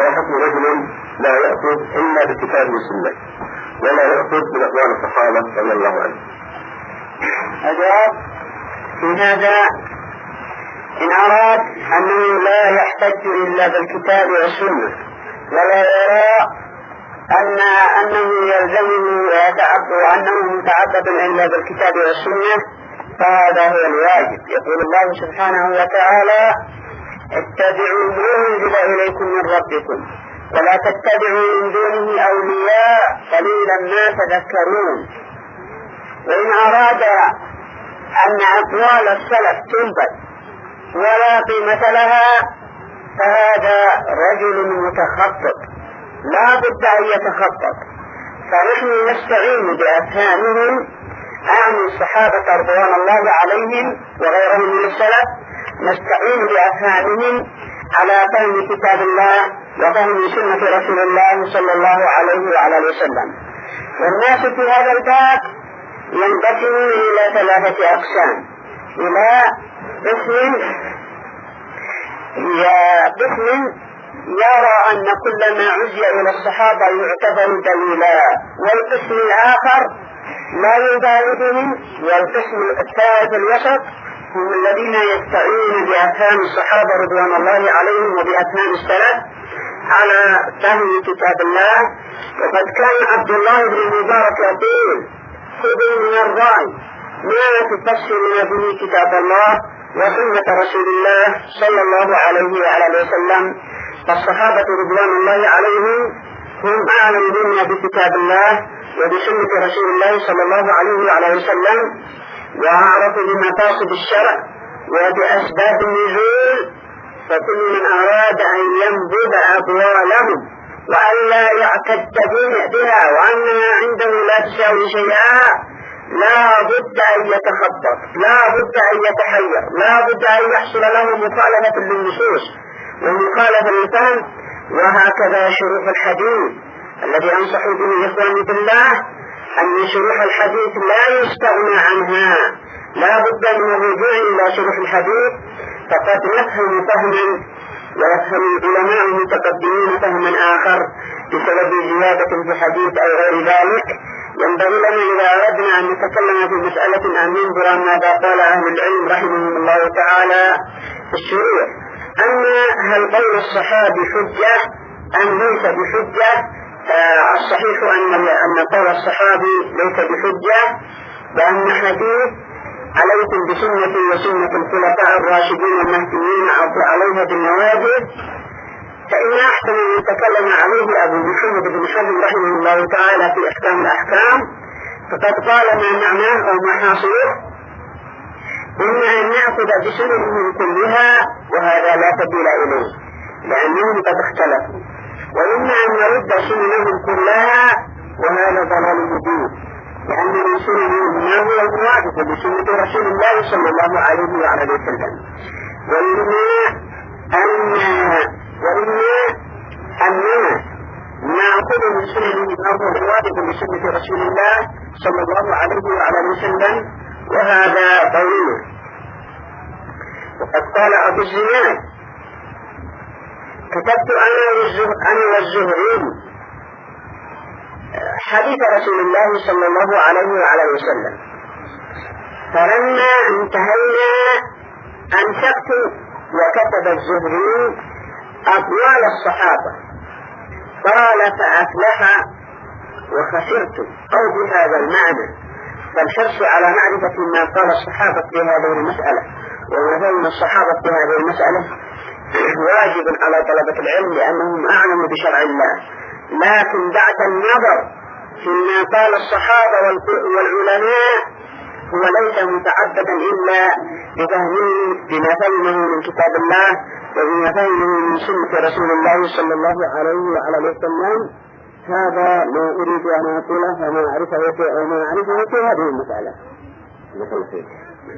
ما حكم رجل لا يأخذ إلا بالكتاب والسنة ولا يأخذ بأقوال الصحابة رضي الله عنهم؟ الجواب في هذا: إن أراد أنه لا يحتج إلا بالكتاب والسنة ولا يرى أنه يلزمه وأنه متعبد إلا بالكتاب والسنة فهذا هو الواجب. يقول الله سبحانه وتعالى: اتبعوا ما أنزل إليكم من ربكم ولا تتبعوا من دونه أولياء قليلا ما تذكرون. وإن أراد أن أقوال السلف تنبذ ولا قيمة لها فهذا رجل متخطط لا بد أن يتخطط. فنحن نستعين بأفهامهم، أعني الصحابة رضوان الله عليهم وغيرهم من السلف، نستعين بأفهامهم على فهم كتاب الله وفهم سنة رسول الله صلى الله عليه وعلى وسلم. والناس في هذا الباب ينقسمون إلى 3 أقسام: إلى قسم يرى أن كل ما عزي إلى الصحابة يعتبر دليلا، والقسم الآخر لا يبالي بهم، والقسم الثالث الوسط هم الذين يستعينون بأفهام الصحابة رضوان الله عليهم وبأفهام السلف على فهم كتاب الله. وقد كان عبد الله بن المبارك يقول: خذوا من الرأي ما تفسرون به كتاب الله وسنة رسول الله صلى الله عليه وعلى وسلم. فالصحابة رضوان الله عليهم هم أعلم منا بكتاب الله وبسنة رسول الله صلى الله عليه وعلى وسلم، وأعرفوا بمقاصد الشرع وبأسباب النزول. فكل من أراد أن ينبذ أقوالهم وأن لا يعتد بها وأنها عنده لا تساوي شيئا لا بد أن يتخطط، لا بد أن يتحير، لا بد أن يحصل له مخالفة للنصوص ومخالفة للفهم. وهكذا شروح الحديث الذي أنصح به إخواني بالله أن شروح الحديث لا يستغنى عنها، لا بد من الرجوع إلى شروح الحديث. فقد نفهم فهما ويفهم العلماء المتقدمين فهما آخر بسبب زيادة في حديث أو غير ذلك. ينبغي لنا إذا أردنا أن نتكلم في مسألة أن ننظر ماذا قال أهل العلم رحمهم الله تعالى في الشروع، أن هل قول الصحابي حجة أم ليس بحجة؟ الصحيح أن قول الصحابي ليس بحجة، وأن حديث عليكم بسنة وسنة الخلفاء الراشدين المهديين عليها بالنواجذ فإن أحسن أن يتكلم عليه أبو محمد بن حزم رحمه الله تعالى في إحكام الأحكام. فقد قال ما معناه أو ما حاصله: إما أن نأخذ بسننهم كلها وهذا لا سبيل إليه لأنهم قد اختلفوا، وإما أن نرد سننهم كلها وهذا ضلال مبين لأن من سننهم ما هو الموافق بسنة رسول الله صلى الله عليه وعلى وسلم، وإما أننا نأخذ من سننهم ما هو الموافق بسنة رسول الله صلى الله عليه وعلى وسلم، وهذا قولنا. وقد قال أبو الزناد: كتبت أنا والزهري حديث رسول الله صلى الله عليه وعلى وسلم، فلما انتهينا أمسكت وكتب الزهري أقوال الصحابة، قال: فأفلح وخسرت، أو بهذا المعنى. فالحرص على معرفة ما قال الصحابة في هذه المسألة وما فهم الصحابة في هذه المسألة واجب على طلبة العلم لأنهم أعلموا بشرع الله. لكن بعد النظر فيما قال الصحابة والعلماء هو ليس متعبدا إلا بما فهمه من كتاب الله وبما فهمه من سنة رسول الله صلى الله عليه وعلى وسلم. هذا ما أريد أن أقوله وما أعرفه في هذه المسألة.